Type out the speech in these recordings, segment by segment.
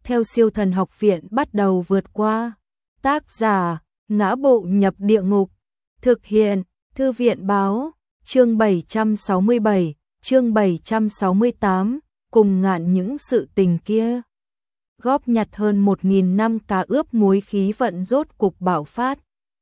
theo Siêu Thần Học Viện bắt đầu vượt qua. Tác giả: Ngã Bộ Nhập Địa Ngục. Thực hiện: Thư viện báo. Chương 767, chương 768, cùng ngạn những sự tình kia. Góp nhặt hơn 1000 năm cá ướp muối khí vận rốt cục bạo phát.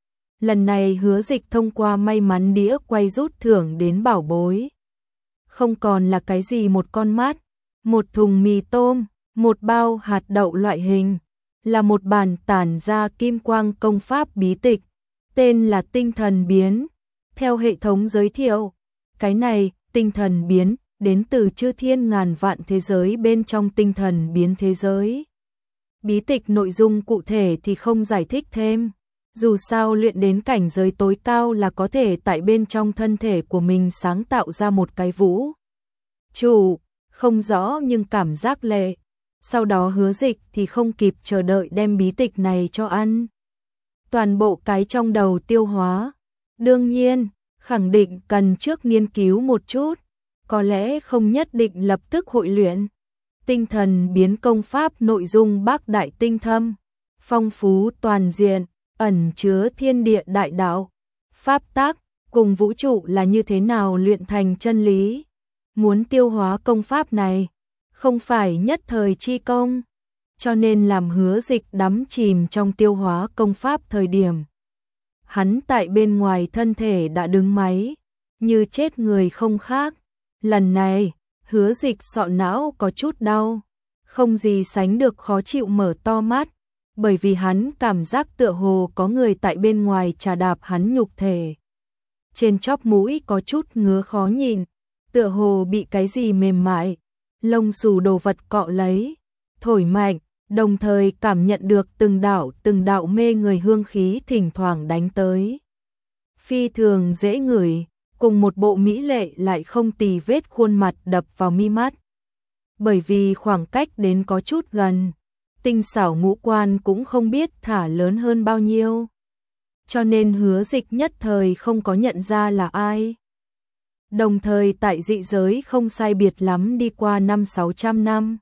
Lần này Hứa Dịch thông qua may mắn đĩa quay rút thưởng đến bảo bối. Không còn là cái gì một con mắt, một thùng mì tôm, một bao hạt đậu loại hình, là một bản tản ra kim quang công pháp bí tịch, tên là Tinh Thần Biến. Theo hệ thống giới thiệu, cái này, tinh thần biến, đến từ chư thiên ngàn vạn thế giới bên trong tinh thần biến thế giới. Bí tịch nội dung cụ thể thì không giải thích thêm. Dù sao luyện đến cảnh giới tối cao là có thể tại bên trong thân thể của mình sáng tạo ra một cái vũ trụ, không rõ nhưng cảm giác lệ. Sau đó Hứa Dịch thì không kịp chờ đợi đem bí tịch này cho ăn. Toàn bộ cái trong đầu tiêu hóa. Đương nhiên, khẳng định cần trước nghiên cứu một chút, có lẽ không nhất định lập tức hội luyện. Tinh thần biến công pháp nội dung bác đại tinh thâm, phong phú toàn diện, ẩn chứa thiên địa đại đạo, pháp tắc, cùng vũ trụ là như thế nào luyện thành chân lý. Muốn tiêu hóa công pháp này, không phải nhất thời chi công, cho nên làm Hứa Dịch đắm chìm trong tiêu hóa công pháp thời điểm. Hắn tại bên ngoài thân thể đã đứng máy, như chết người không khác. Lần này, Hứa Dịch sọ não có chút đau, không gì sánh được khó chịu mở to mắt, bởi vì hắn cảm giác tựa hồ có người tại bên ngoài chà đạp hắn nhục thể. Trên chóp mũi có chút ngứa khó nhìn, tựa hồ bị cái gì mềm mại, lông xù đồ vật cọ lấy, thổi mạnh, đồng thời cảm nhận được từng đạo mê người hương khí thỉnh thoảng đánh tới. Phi thường dễ ngửi, cùng một bộ mỹ lệ lại không tì vết khuôn mặt đập vào mi mắt. Bởi vì khoảng cách đến có chút gần, tinh xảo ngũ quan cũng không biết thả lớn hơn bao nhiêu. Cho nên Hứa Dịch nhất thời không có nhận ra là ai. Đồng thời tại dị giới không sai biệt lắm đi qua 500-600 năm.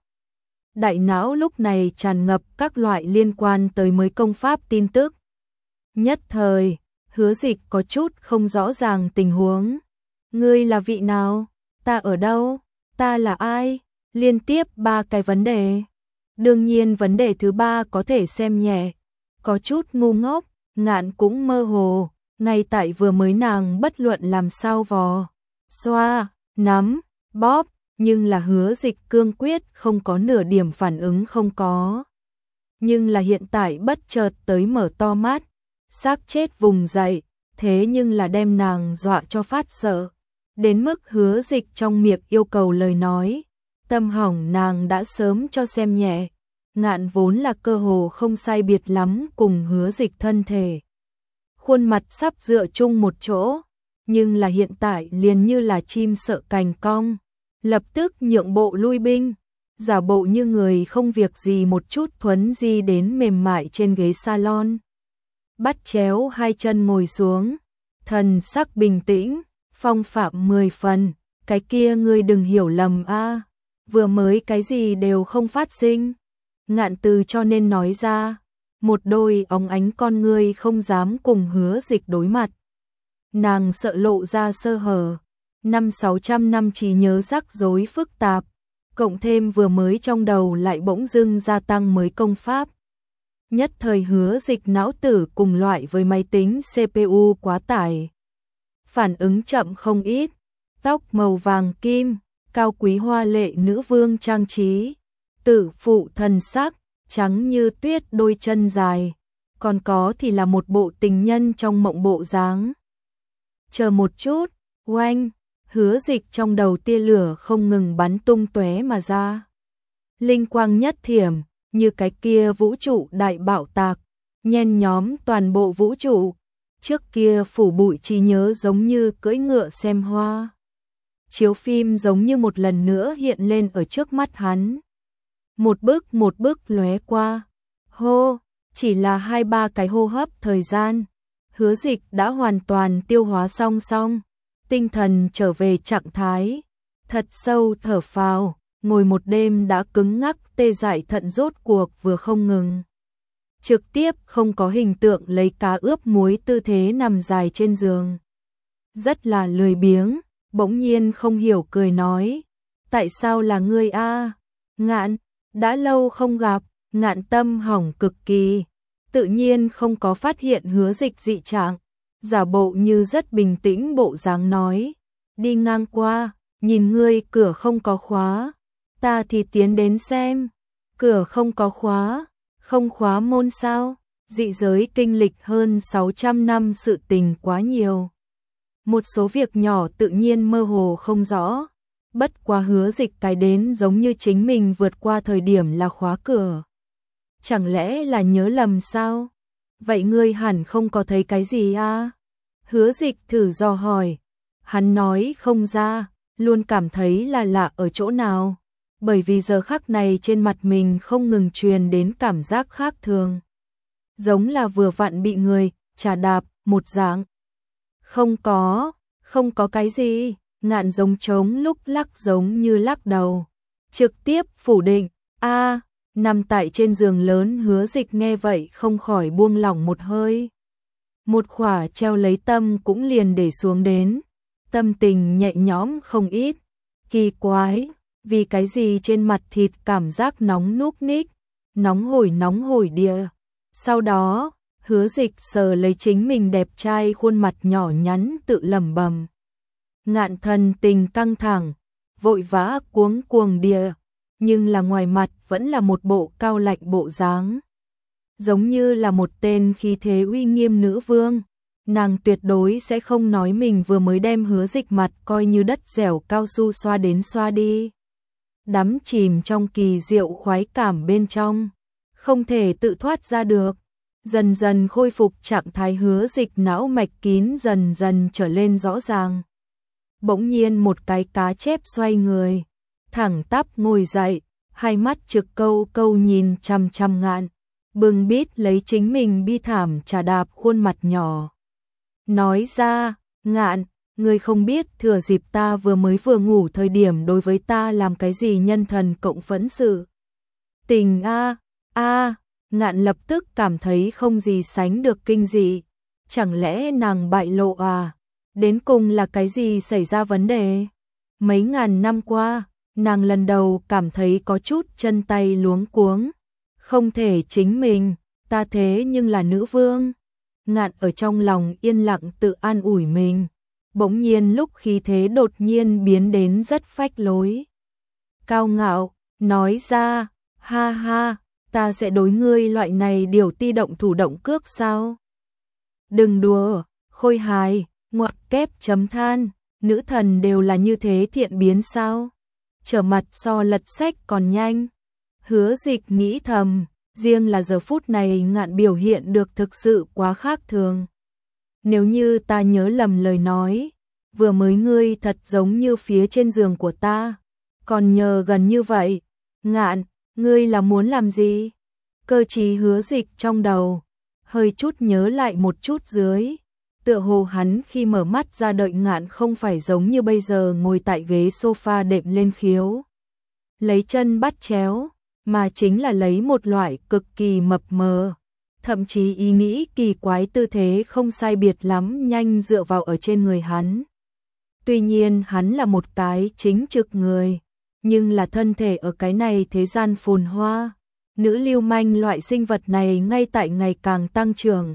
Đại não lúc này tràn ngập các loại liên quan tới mới công pháp tin tức. Nhất thời, Hứa Dịch có chút không rõ ràng tình huống. Ngươi là vị nào? Ta ở đâu? Ta là ai? Liên tiếp 3 cái vấn đề. Đương nhiên vấn đề thứ 3 có thể xem nhẹ, có chút ngu ngốc, ngạn cũng mơ hồ, ngay tại vừa mới nàng bất luận làm sao vò, xoa, nắm, bóp, nhưng là Hứa Dịch cương quyết không có nửa điểm phản ứng không có. Nhưng là hiện tại bất chợt tới mở to mắt, xác chết vùng dậy, thế nhưng là đem nàng dọa cho phát sợ. Đến mức Hứa Dịch trong miệng yêu cầu lời nói, tâm hỏng nàng đã sớm cho xem nhẹ. Ngạn vốn là cơ hồ không sai biệt lắm cùng Hứa Dịch thân thể. Khuôn mặt sắp dựa chung một chỗ, nhưng là hiện tại liền như là chim sợ cành cong, lập tức nhượng bộ lui binh, giả bộ như người không việc gì một chút thuấn di đến mềm mại trên ghế salon. Bắt chéo hai chân ngồi xuống, thần sắc bình tĩnh, phong phạm 10 phần, cái kia ngươi đừng hiểu lầm a, vừa mới cái gì đều không phát sinh. Ngạn từ cho nên nói ra, một đôi óng ánh con ngươi không dám cùng Hứa Dịch đối mặt. Nàng sợ lộ ra sơ hở, 500-600 năm trí nhớ rắc rối phức tạp, cộng thêm vừa mới trong đầu lại bỗng dưng gia tăng mới công pháp. Nhất thời Hứa Dịch não tử cùng loại với máy tính CPU quá tải. Phản ứng chậm không ít, tóc màu vàng kim, cao quý hoa lệ nữ vương trang trí, tử phụ thần sắc, trắng như tuyết đôi chân dài, còn có thì là một bộ tình nhân trong mộng bộ dáng. Chờ một chút, oanh, Hứa Dịch trong đầu tia lửa không ngừng bắn tung tóe mà ra. Linh quang nhất thiểm, như cái kia vũ trụ đại bạo tạc, nhen nhóm toàn bộ vũ trụ. Trước kia phủ bụi trí nhớ giống như cưỡi ngựa xem hoa. Chiếu phim giống như một lần nữa hiện lên ở trước mắt hắn. Một bức lóe qua. Hô, chỉ là 2-3 cái hô hấp thời gian. Hứa Dịch đã hoàn toàn tiêu hóa xong, tinh thần trở về trạng thái. Thật sâu thở phào, ngồi một đêm đã cứng ngắc tê dại thận rốt cuộc vừa không ngừng. Trực tiếp không có hình tượng lấy cá ướp muối tư thế nằm dài trên giường. Rất là lười biếng, bỗng nhiên không hiểu cười nói, tại sao là ngươi a? Ngạn, đã lâu không gặp. Ngạn tâm hỏng cực kỳ, tự nhiên không có phát hiện Hứa Dịch dị trạng, giả bộ như rất bình tĩnh bộ dáng nói, đi ngang qua, nhìn ngươi cửa không có khóa, ta thì tiến đến xem, cửa không có khóa, không khóa môn sao? Dị giới kinh lịch hơn 600 năm sự tình quá nhiều. Một số việc nhỏ tự nhiên mơ hồ không rõ, bất quá Hứa Dịch cái đến giống như chính mình vượt qua thời điểm là khóa cửa. Chẳng lẽ là nhớ lầm sao? Vậy ngươi hẳn không có thấy cái gì à? Hứa Dịch thử dò hỏi. Hắn nói không ra, luôn cảm thấy là lạ ở chỗ nào. Bởi vì giờ khắc này trên mặt mình không ngừng truyền đến cảm giác khác thường. Giống là vừa vặn bị người chà đạp một dạng. Không có cái gì. Ngạn giống trống lúc lắc giống như lắc đầu. Trực tiếp phủ định, nằm tại trên giường lớn Hứa Dịch nghe vậy không khỏi buông lỏng một hơi. Một khỏa treo lấy tâm cũng liền để xuống đến. Tâm tình nhẹ nhõm không ít. Kỳ quái, vì cái gì trên mặt thịt cảm giác nóng núc ních, nóng hổi địa. Sau đó, Hứa Dịch sờ lấy chính mình đẹp trai khuôn mặt nhỏ nhắn tự lẩm bẩm. Ngạn thần tình căng thẳng, vội vã cuống địa, nhưng là ngoài mặt vẫn là một bộ cao lạnh bộ dáng. Giống như là một tên khí thế uy nghiêm nữ vương, nàng tuyệt đối sẽ không nói mình vừa mới đem Hứa Dịch mặt coi như đất dẻo cao su xoa đến xoa đi. Đắm chìm trong kỳ diệu khoái cảm bên trong, không thể tự thoát ra được. Dần dần khôi phục trạng thái Hứa Dịch não mạch kín dần dần trở lên rõ ràng. Bỗng nhiên một cái cá chép xoay người, thẳng tắp ngồi dậy, hai mắt trực câu nhìn chằm chằm Ngạn, bưng bít lấy chính mình bi thảm chà đạp khuôn mặt nhỏ. Nói ra, Ngạn, ngươi không biết thừa dịp ta vừa ngủ thời điểm đối với ta làm cái gì nhân thần cộng phẫn sự. Tình Ngạn lập tức cảm thấy không gì sánh được kinh dị. Chẳng lẽ nàng bại lộ à? Đến cùng là cái gì xảy ra vấn đề? Mấy ngàn năm qua, nàng lần đầu cảm thấy có chút chân tay luống cuống. Không thể chính mình, ta thế nhưng là nữ vương. Ngạn ở trong lòng yên lặng tự an ủi mình. Bỗng nhiên lúc khí thế đột nhiên biến đến rất phách lối. Cao ngạo, nói ra, ha ha, ta sẽ đối ngươi loại này điều ti động thủ động cước sao? Đừng đùa, khôi hài, ngoặc kép chấm than, nữ thần đều là như thế thiện biến sao? Trở mặt so lật sách còn nhanh. Hứa Dịch nghĩ thầm, riêng là giờ phút này Ngạn biểu hiện được thực sự quá khác thường. Nếu như ta nhớ lầm lời nói, vừa mới ngươi thật giống như phía trên giường của ta, còn nhờ gần như vậy. Ngạn, ngươi là muốn làm gì? Cơ trí Hứa Dịch trong đầu, hơi chút nhớ lại một chút dưới. Tựa hồ hắn khi mở mắt ra đợi Ngạn không phải giống như bây giờ ngồi tại ghế sofa đệm lên khiếu, lấy chân bắt chéo, mà chính là lấy một loại cực kỳ mập mờ, thậm chí ý nghĩ kỳ quái tư thế không sai biệt lắm nhanh dựa vào ở trên người hắn. Tuy nhiên hắn là một cái chính trực người, nhưng là thân thể ở cái này thế gian phồn hoa, nữ lưu manh loại sinh vật này ngay tại ngày càng tăng trưởng.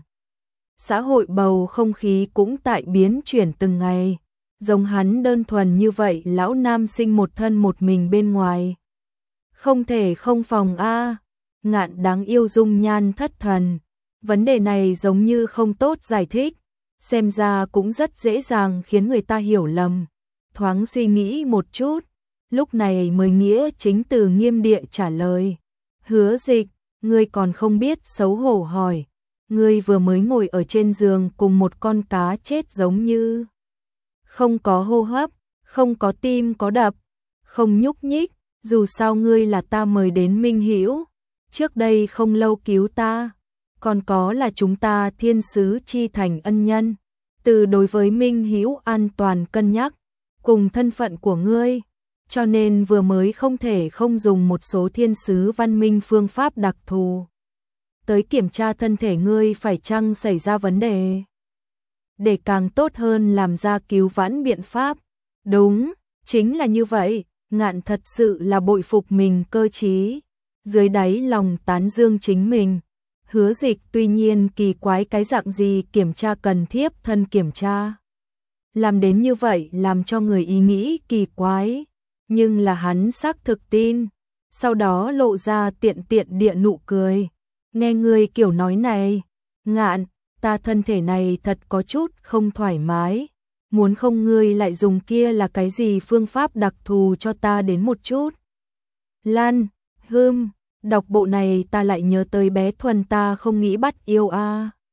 Xã hội bầu không khí cũng tại biến chuyển từng ngày, giống hắn đơn thuần như vậy lão nam sinh một thân một mình bên ngoài. Không thể không phòng a. Ngạn đáng yêu dung nhan thất thần, vấn đề này giống như không tốt giải thích, xem ra cũng rất dễ dàng khiến người ta hiểu lầm. Thoáng suy nghĩ một chút, lúc này mới nghĩa chính từ nghiêm địa trả lời. Hứa Dịch, ngươi còn không biết xấu hổ hỏi. Ngươi vừa mới ngồi ở trên giường cùng một con cá chết giống như. Không có hô hấp, không có tim có đập, không nhúc nhích, dù sao ngươi là ta mời đến minh hữu, trước đây không lâu cứu ta, còn có là chúng ta thiên sứ chi thành ân nhân, từ đối với minh hữu an toàn cân nhắc, cùng thân phận của ngươi, cho nên vừa mới không thể không dùng một số thiên sứ văn minh phương pháp đặc thù. Tới kiểm tra thân thể ngươi phải chăng xảy ra vấn đề. Để càng tốt hơn làm ra cứu vãn biện pháp. Đúng, chính là như vậy, Ngạn thật sự là bội phục mình cơ trí. Dưới đáy lòng tán dương chính mình. Hứa Dịch tuy nhiên kỳ quái cái dạng gì kiểm tra cần thiếp thân kiểm tra. Làm đến như vậy làm cho người ý nghĩ kỳ quái. Nhưng là hắn xác thực tin. Sau đó lộ ra tiện tiện địa nụ cười. Nghe người kiểu nói này, Ngạn, ta thân thể này thật có chút không thoải mái. Muốn không ngươi lại dùng kia là cái gì phương pháp đặc thù cho ta đến một chút. Lan, đọc bộ này ta lại nhớ tới bé Thuần ta không nghĩ bắt yêu a.